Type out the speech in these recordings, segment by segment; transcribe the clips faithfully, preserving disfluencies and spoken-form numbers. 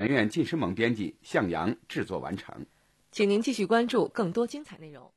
研院近视盟编辑向阳制作完成。 请您继续关注更多精彩内容。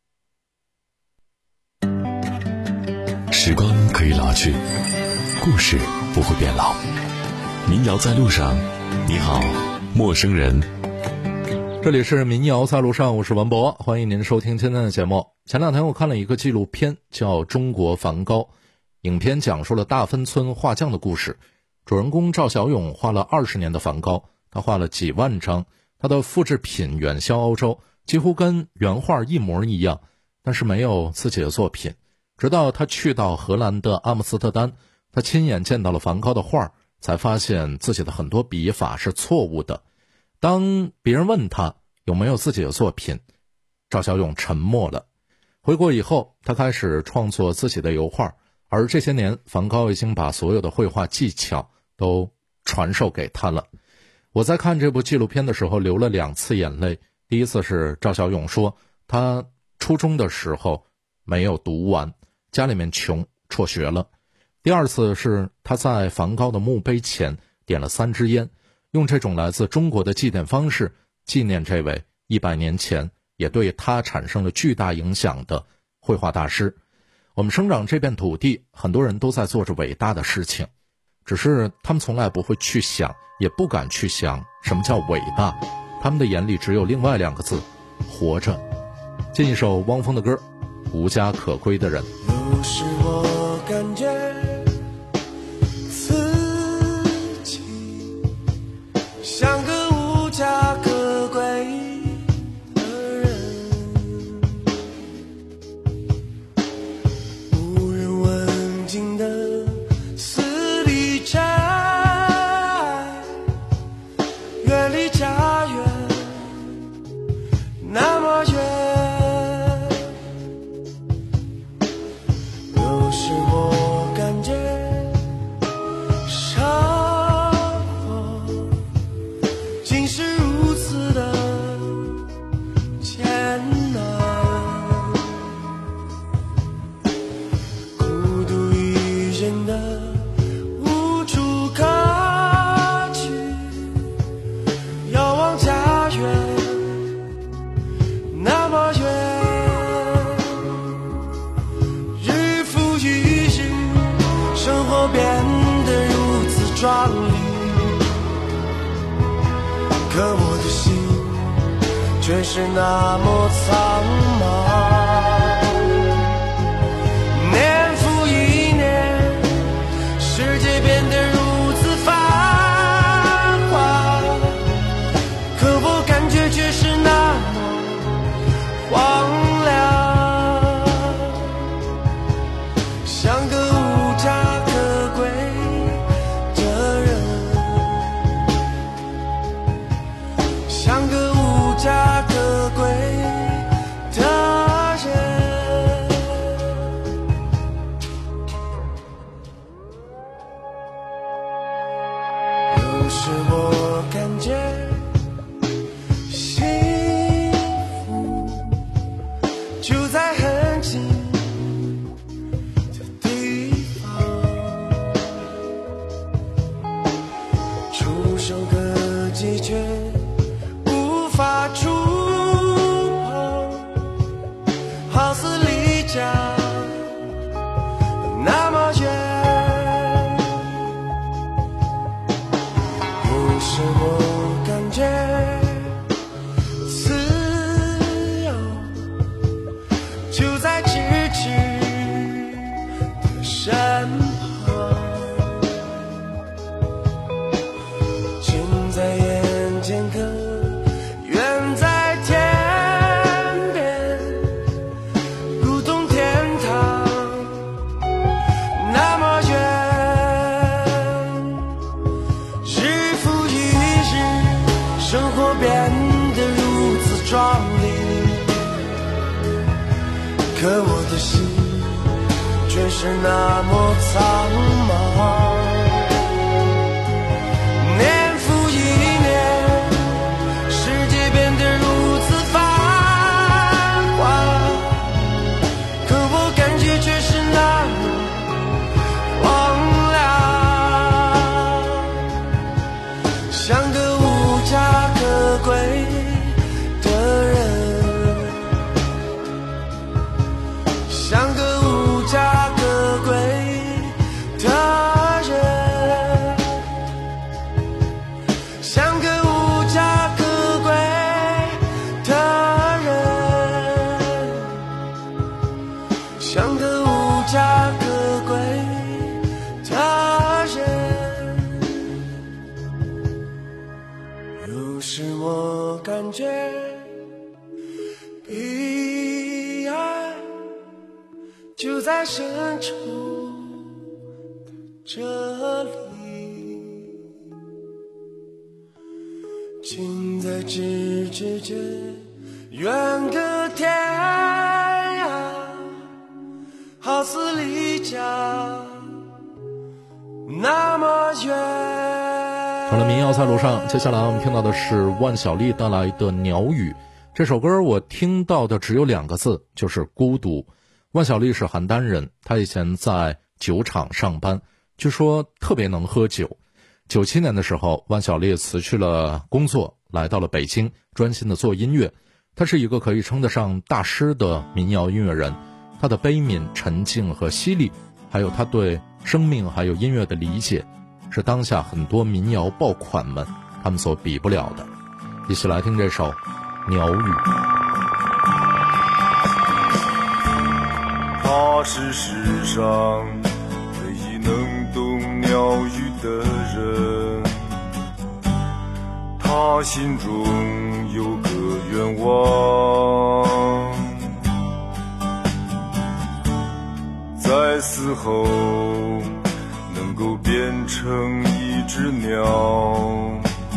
时光可以老去，故事不会变老。民谣在路上，你好，陌生人。 这里是民谣在路上，我是文博，欢迎您收听今天的节目。前两天我看了一个纪录片，叫《中国梵高》，影片讲述了大芬村画匠的故事。主人公赵小勇画了二十年的梵高，他画了几万张，他的复制品远销欧洲，几乎跟原画一模一样，但是没有自己的作品。直到他去到荷兰的阿姆斯特丹，他亲眼见到了梵高的画，才发现自己的很多笔法是错误的。当别人问他有没有自己的作品，赵小勇沉默了。回国以后，他开始创作自己的油画，而这些年梵高已经把所有的绘画技巧都传授给他了。我在看这部纪录片的时候流了两次眼泪。第一次是赵小勇说他初中的时候没有读完，家里面穷，辍学了。第二次是他在梵高的墓碑前点了三支烟，用这种来自中国的祭奠方式纪念这位一百年前也对他产生了巨大影响的绘画大师。我们生长这片土地，很多人都在做着伟大的事情，只是他们从来不会去想，也不敢去想什么叫伟大，他们的眼里只有另外两个字：活着。进一首汪峰的歌，无家可归的人。 有时我感觉自己像个无家可归的人，无人问津的四里斋，远离家园那么远。有时我感觉生活竟是如此的艰难，孤独一人的无处可去，遥望家园那么远。生活变得如此壮丽，可我的心却是那么苍茫。年复一年，世界变得如此繁华，可我感觉却是那么荒凉，像个无家可归的人，像个无家可归的人。有时我感觉幸福就在很近的地方，触手可及却无法触碰，好似离家那么远。有时我感觉自由就在咫尺的身旁，近在眼前可远在天边，如同天堂那么远。日复一日，生活变得如此壮丽，可我的心却是那么苍茫。年复一年，世界变得如此繁华，可我感觉却是那么荒凉，像个无家有时我感觉彼岸就在深处这里，近在咫尺间，远隔天涯，好似离家那么远。 除了民谣在路上，接下来我们听到的是万晓利带来的《鸟语》。这首歌我听到的只有两个字，就是孤独。万晓利是邯郸人，他以前在酒厂上班，据说特别能喝酒。九七年的时候，万晓利辞去了工作，来到了北京，专心的做音乐。他是一个可以称得上大师的民谣音乐人，他的悲悯、沉静和犀利，还有他对生命还有音乐的理解，是当下很多民谣爆款们他们所比不了的。一起来听这首《鸟语》。 他是世上唯一能懂鸟语的人，他心中有个愿望，在死后能够变成一只鸟，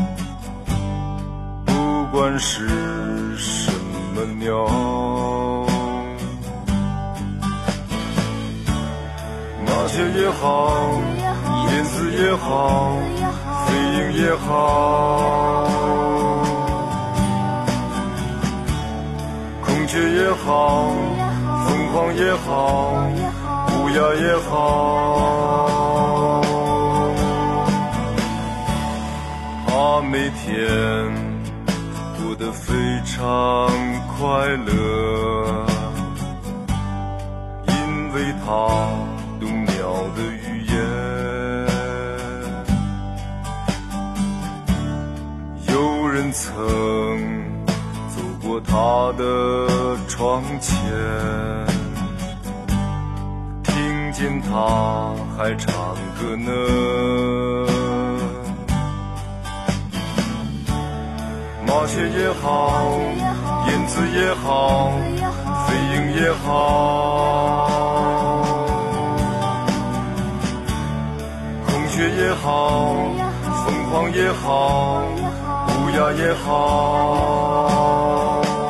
不管是什么鸟，麻雀也好，燕子也好，飞鹰也好，孔雀也好，凤凰也好，乌鸦也好，他每天过得非常快乐，因为他懂鸟的语言。有人曾走过他的窗前，听见他还唱歌呢。麻雀也好，燕子也好，飞鹰也好，孔雀也好，凤凰也好，乌鸦也好，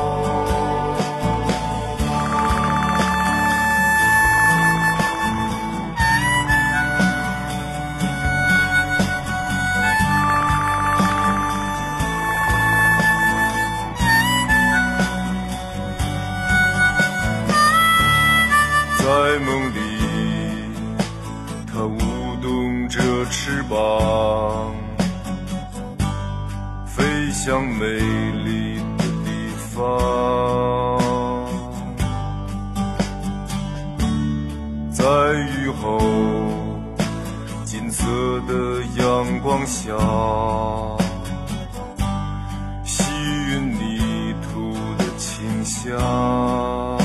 在梦里它舞动着翅膀，飞向美丽的地方，在雨后金色的阳光下，吸吮泥土的清香。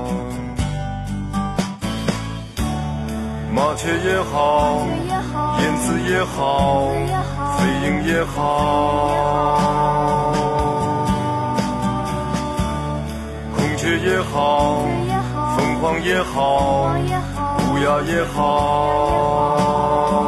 麻雀也好，燕子也好，飞鹰也好，孔雀也好，凤凰也好，乌鸦也好，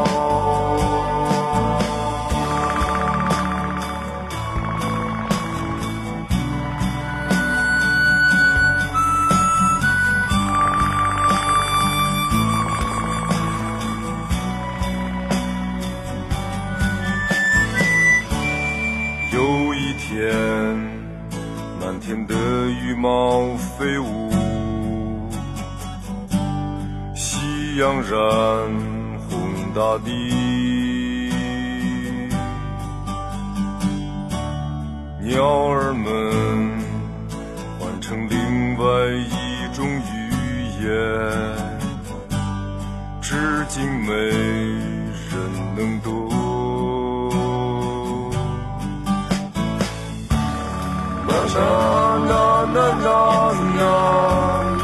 满天的羽毛飞舞，夕阳染红大地，鸟儿们换成另外一种语言，至今没人能懂。na na na na na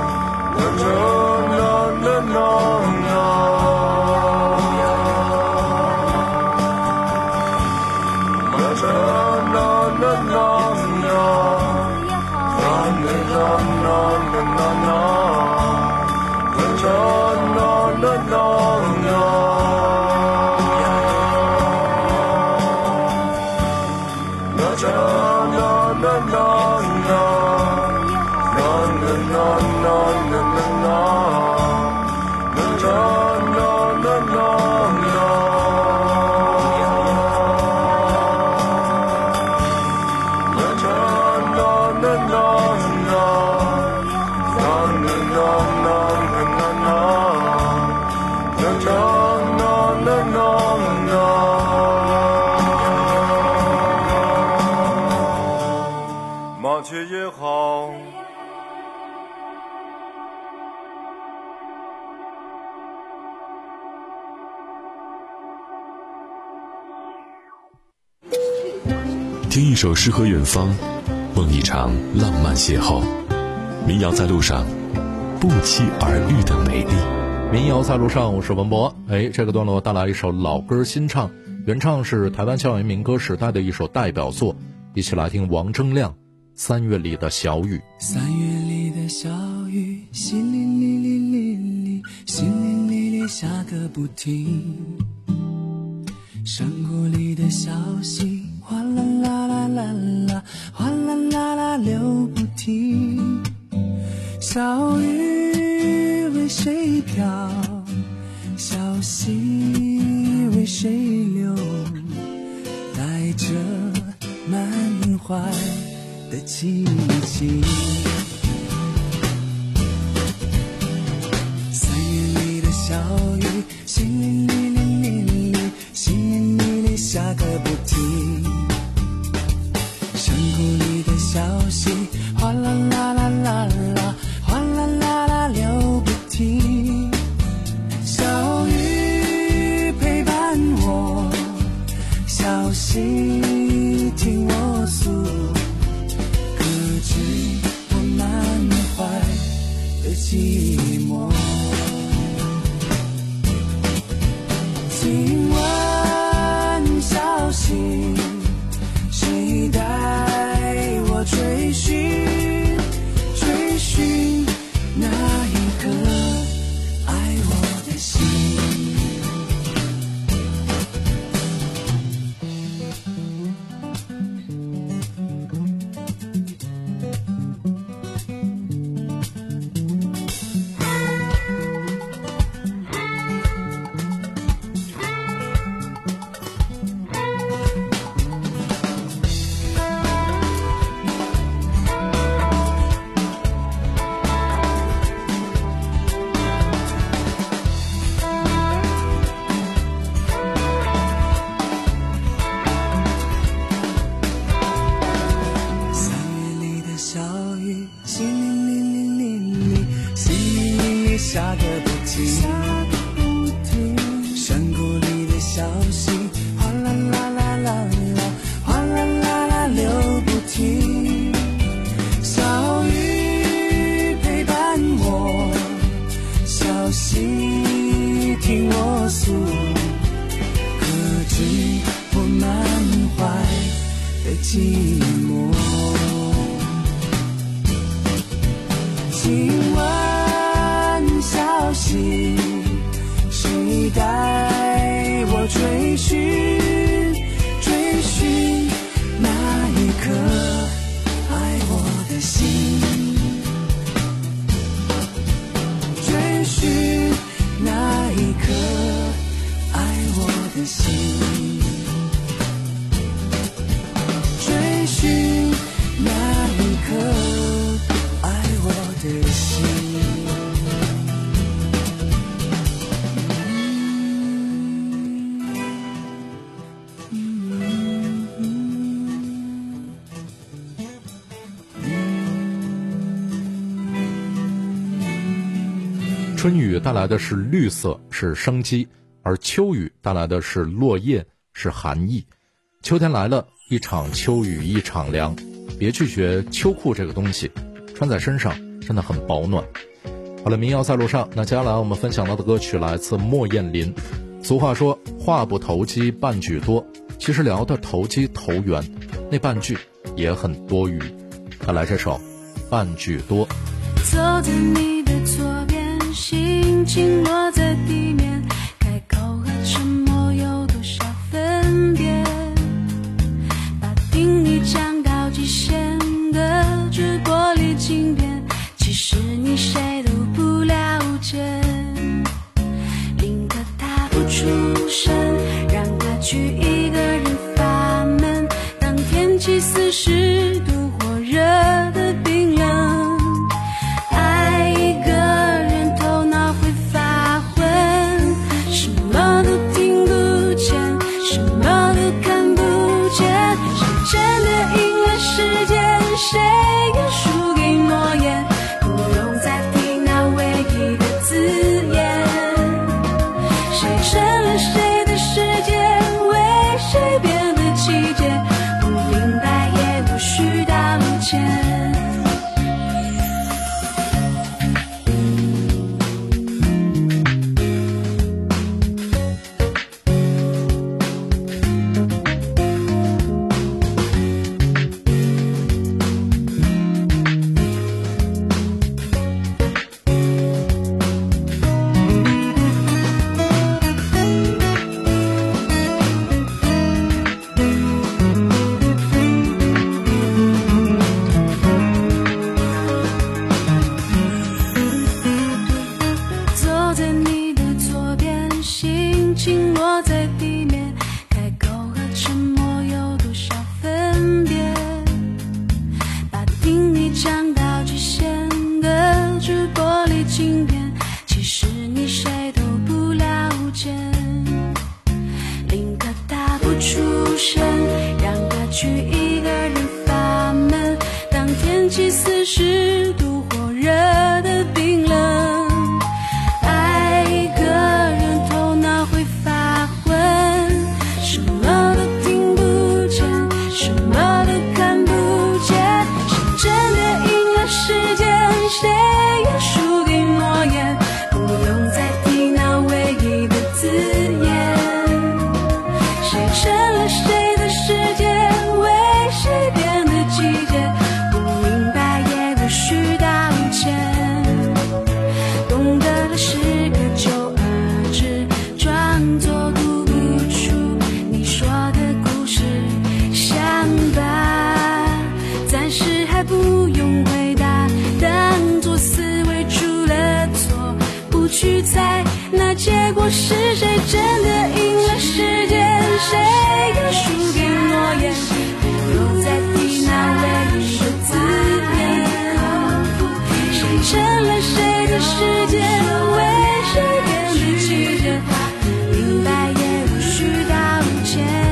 na na na 听一首诗和远方，梦一场浪漫邂逅。民谣在路上，不期而遇的美丽。 民谣在路上，我是文博。哎，这个段落带来一首老歌新唱，原唱是台湾校园民歌时代的一首代表作，一起来听王铮亮《三月里的小雨》。 三月里的小雨，淅沥沥沥沥沥，淅沥沥沥下个不停。山谷里的小溪，哗啦啦啦啦啦，哗啦啦啦流不停。小雨为谁飘，小溪为谁流，带着满怀的凄情。三月里的小雨，淅沥沥沥沥沥，淅沥沥沥下个不停。山谷里的小溪，哗啦啦啦啦啦，哗啦啦啦流不停。小雨陪伴我，小溪听我诉，可知我满怀的寂寞。请问小溪，谁带我追寻追寻那一颗爱我的心？下个不停，山谷里的小溪，哗啦啦啦啦啦，哗啦啦啦流不停。小雨陪伴我，小溪听我诉，可知我满怀的寂寞。请问小溪，谁带我追寻追寻那一颗爱我的心？追寻那一颗爱我的心，追寻那一颗爱我的心。 春雨带来的是绿色，是生机，而秋雨带来的是落叶，是寒意。秋天来了，一场秋雨一场凉，别拒绝秋裤这个东西，穿在身上真的很保暖。好了，民谣在路上，那接下来我们分享到的歌曲来自莫艳琳。俗话说话不投机半句多，其实聊的投机投缘，那半句也很多余。带来这首半句多。 走在你的左边，心情落在地面，开口和沉默有多少分别？把定义降到极限的直播里经典，其实你谁都不了解。宁可他不出声，让他去一个人发闷，当天气四十度或热的冰冷，爱一个人头脑会发昏，什么都听不见，什么都看不见，谁真的赢了时间，谁又输给诺言，不用再听那唯一的字眼，谁成了谁的世界，为谁变得奇迹，不明白出神，让他去一个人发闷。当天气四十度或热的冰冷，爱一个人头脑会发昏，什么都听不见，什么都看不见。谁真的赢了时间，谁也输给诺言，不用再提那唯一的字眼。谁成了谁的世界，为谁变得季节，不明白也无需道歉。懂得了是个就遏制，装作读不出你说的故事。想吧，暂时还不用回答，当作思维出了错，不去猜那结果是谁真的赢了时间，谁也输给诺言，不如再提那唯一的字眼。谁成了谁的世界，为谁变得季节，明白也无需道歉。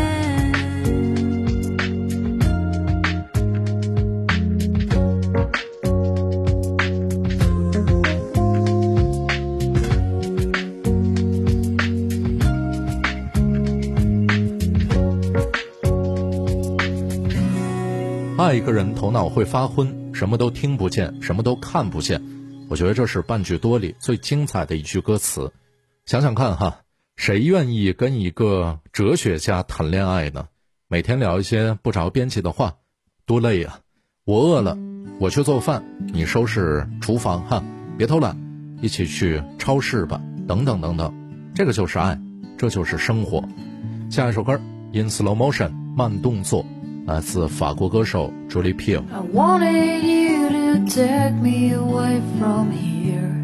爱一个人头脑会发昏，什么都听不见，什么都看不见。我觉得这是半句多里最精彩的一句歌词。想想看哈，谁愿意跟一个哲学家谈恋爱呢？每天聊一些不着边际的话，多累啊！我饿了，我去做饭，你收拾厨房哈，别偷懒，一起去超市吧，等等等等。这个就是爱，这就是生活。下一首歌 In Slow Motion 慢动作，来自法国歌手 Julie Peel。 I wanted you to take me away from here,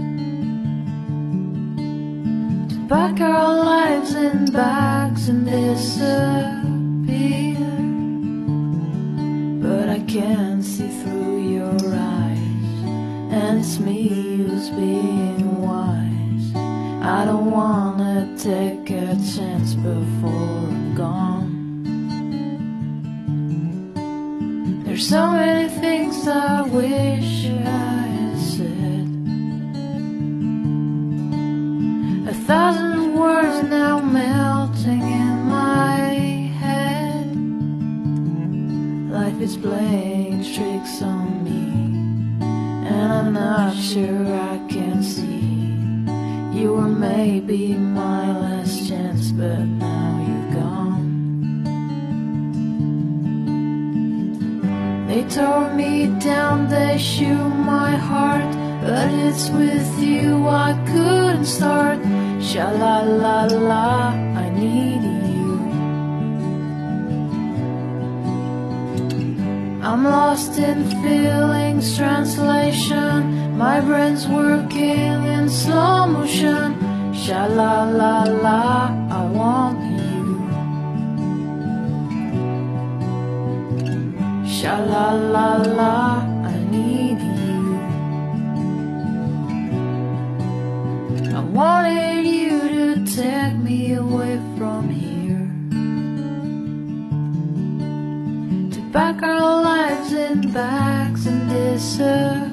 to pack our lives in bags and disappear, but I can't see through your eyes, and it's me who's being wise. I don't wanna take a chance before I'm gone. There's so many things I wish I had said, a thousand words now melting in my head. Life is playing tricks on me, and I'm not sure I can see. You were maybe my last chance, but now you're gone. They tore me down, they shook my heart, but it's with you I couldn't start. Sha-la-la-la, I need you. I'm lost in feelings, translation, my brain's working in slow motion. Sha-la-la-la, I want you. Sha-la-la-la, I need you. I wanted you to take me away from here, to pack our lives in bags and disappear,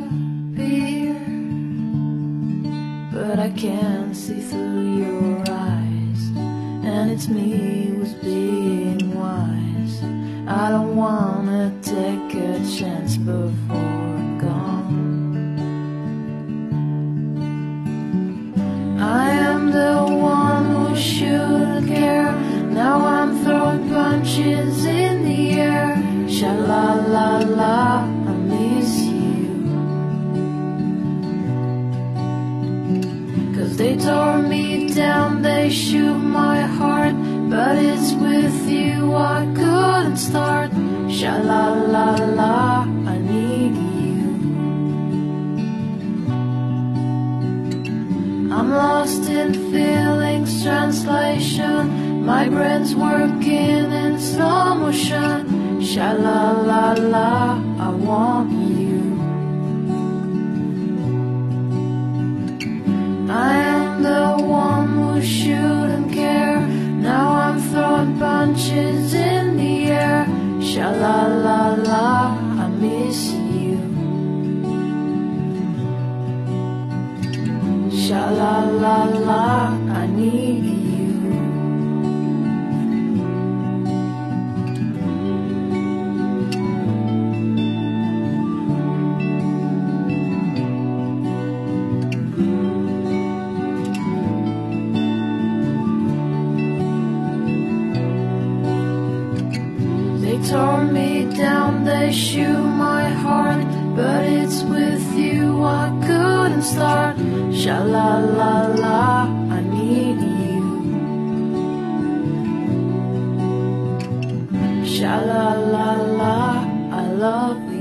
but I can't see through your eyes, and it's me who's being wise. I don't wanna take a chance before I'm gone. I am the one who shouldn't care. Now I'm throwing punches in the air. Sha-la-la-la, I miss you. 'Cause they tore me down, they shook my heart, but it's with you I couldn't start. Sha-la-la-la, I need you. I'm lost in feelings, translation, my brain's working in slow motion. Sha-la-la-la, I want you. I am the one who shouldn't care. Now I'm throwing punches in tore me down, they shoot my heart, but it's with you I couldn't start. Sha la la la, I need you. Sha la la la, I love you.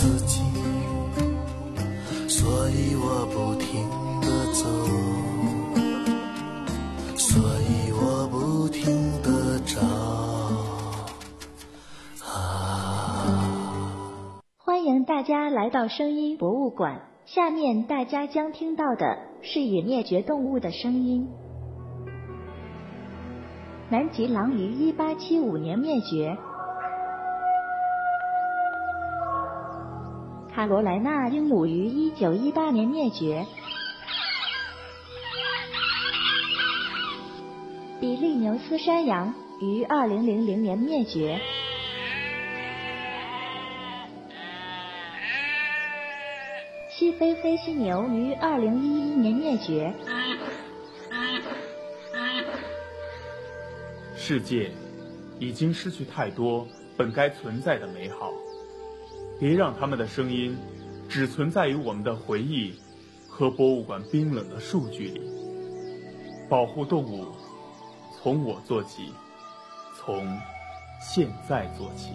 所以我不停地走。 大家来到声音博物馆，下面大家将听到的是已灭绝动物的声音。南极狼于一八七五年灭绝，卡罗莱纳鹦鹉于一九一八年灭绝，比利牛斯山羊于二零零零年灭绝。西非黑犀牛于二零一一年灭绝。 世界已经失去太多本该存在的美好，别让他们的声音只存在于我们的回忆和博物馆冰冷的数据里。保护动物，从我做起，从现在做起。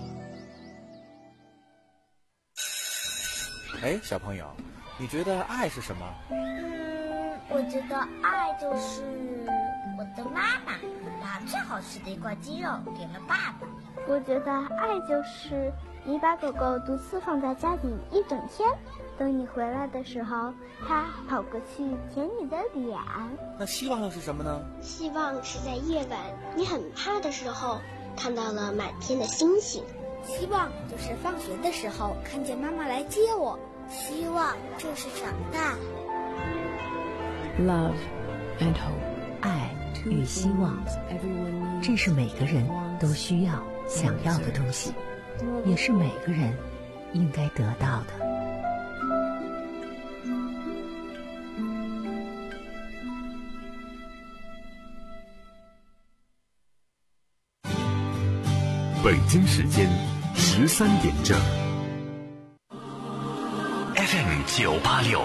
哎，小朋友，你觉得爱是什么？ 嗯，我觉得爱就是我的妈妈把最好吃的一块鸡肉给了爸爸。 我觉得爱就是你把狗狗独自放在家里一整天，等你回来的时候，它跑过去舔你的脸。 那希望又是什么呢？ 希望是在夜晚你很怕的时候，看到了满天的星星。 希望就是放学的时候看见妈妈来接我。 希望就是长大。 Love and hope， 爱与希望，这是每个人都需要、想要的东西，也是每个人应该得到的。 北京时间十三点整。F M 九八六。